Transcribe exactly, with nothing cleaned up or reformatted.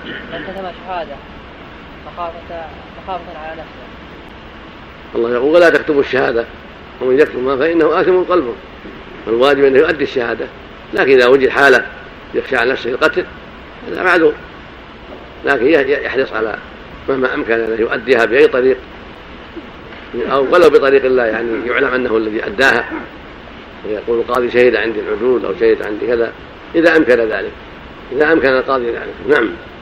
من كتم شهادة مخافة مخافة على نفسه. الله يقول ولا تكتبوا الشهادة ومن يكتمها فإنه آثم قلبه. والواجب أنه يؤدي الشهادة، لكن إذا وجد حالة يخشى على نفسه القتل هذا معذور، لكن يحرص على مهما أمكن أن يؤديها بأي طريق أو ولو بطريق الله يعني يعلم أنه الذي أداها، ويقول القاضي شهد عندي العدول أو شهد عندي كذا إذا أمكن ذلك، إذا أمكن القاضي ذلك. نعم.